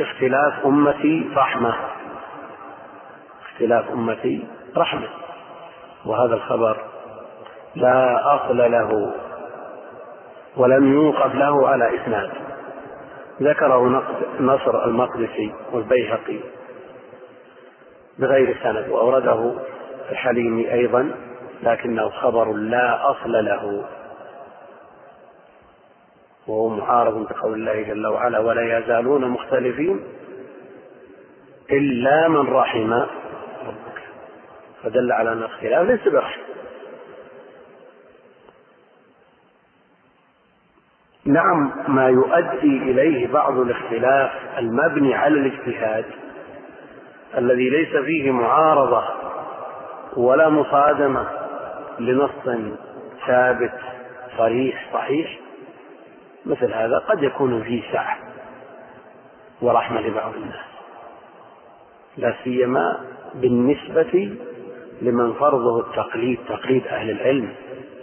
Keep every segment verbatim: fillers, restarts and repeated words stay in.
اختلاف أمتي رحمة، اختلاف أمتي رحمة، وهذا الخبر لا أصل له ولم يوقف له على إسناد. ذكره نصر المقدسي والبيهقي بغير سند، وأورده الحليمي أيضا، لكنه خبر لا أصل له، وهو معارض بقول الله جل وعلا: ولا يزالون مختلفين إلا من رحم ربك، فدل على أن الاختلاف ليس برحمة. نعم، ما يؤدي إليه بعض الاختلاف المبني على الاجتهاد الذي ليس فيه معارضة ولا مصادمة لنص ثابت صريح صحيح، مثل هذا قد يكون فيه سعة ورحمة لبعض الناس، لا سيما بالنسبة لمن فرضه التقليد، تقليد أهل العلم.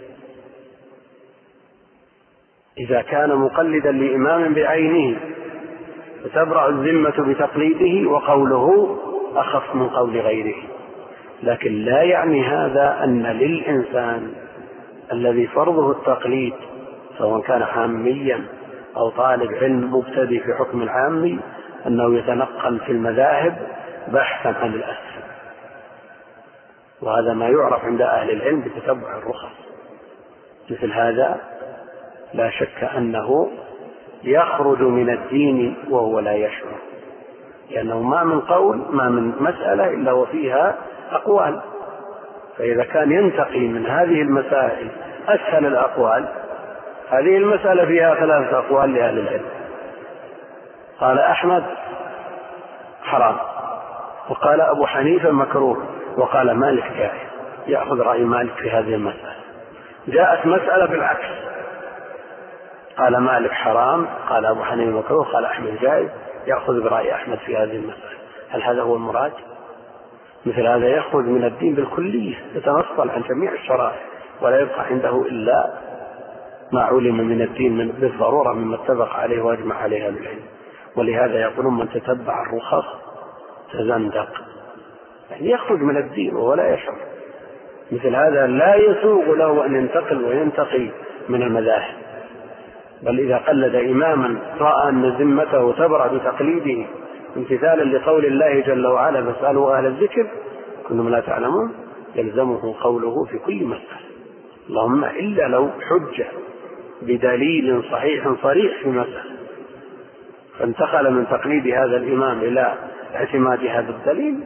إذا كان مقلدا لإمام بعينه فتبرأ الذمة بتقليده، وقوله أخف من قول غيره، لكن لا يعني هذا أن للإنسان الذي فرضه التقليد، سواء كان عاميا أو طالب علم مبتدئ في حكم العامي، أنه يتنقل في المذاهب بحثا عن الأسهل، وهذا ما يعرف عند أهل العلم بتتبع الرخص. مثل هذا لا شك أنه يخرج من الدين وهو لا يشعر، لأنه ما من قول ما من مسألة إلا وفيها أقوال، فإذا كان ينتقي من هذه المسائل أسهل الأقوال، هذه المسألة فيها ثلاثة أقوال لأهل العلم، قال أحمد حرام، وقال أبو حنيفة مكروه، وقال مالك جائز، يأخذ رأي مالك في هذه المسألة. جاءت مسألة بالعكس، قال مالك حرام، قال أبو حنيفة مكروه، قال أحمد جائز، يأخذ برأي أحمد في هذه المسألة. هل هذا هو المراد؟ مثل هذا يخرج من الدين بالكلية، يتنصل عن جميع الشرائع، ولا يبقى عنده إلا ما علم من الدين من بالضرورة مما اتفق عليه واجمع عليها العلم. ولهذا يقولون من تتبع الرخص تزندق، يعني يخرج من الدين وهو لا يشعر. مثل هذا لا يسوغ له أن ينتقل وينتقي من المذاهب، بل إذا قلد إماما رأى أن ذمته تبرأ بتقليده امتثالا لقول الله جل وعلا: فاسألوا أهل الذكر كنتم لا تعلمون، يلزمه قوله في كل مسألة، اللهم إلا لو حجة بدليل صحيح صريح في مسألة، فانتقل من تقليد هذا الإمام إلى اعتماد هذا الدليل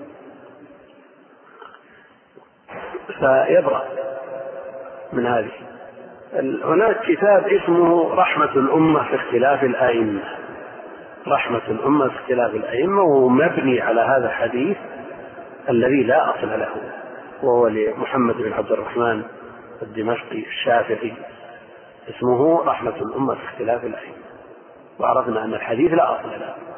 فيبرأ من هذه. هناك كتاب اسمه رحمة الأمة في اختلاف الأئمة، رحمة الأمة في اختلاف الأئمة، وهو مبني على هذا الحديث الذي لا أصل له، وهو لمحمد بن عبد الرحمن الدمشقي الشافعي، اسمه رحمة الأمة في اختلاف الأئمة، وعرفنا أن الحديث لا أصل له.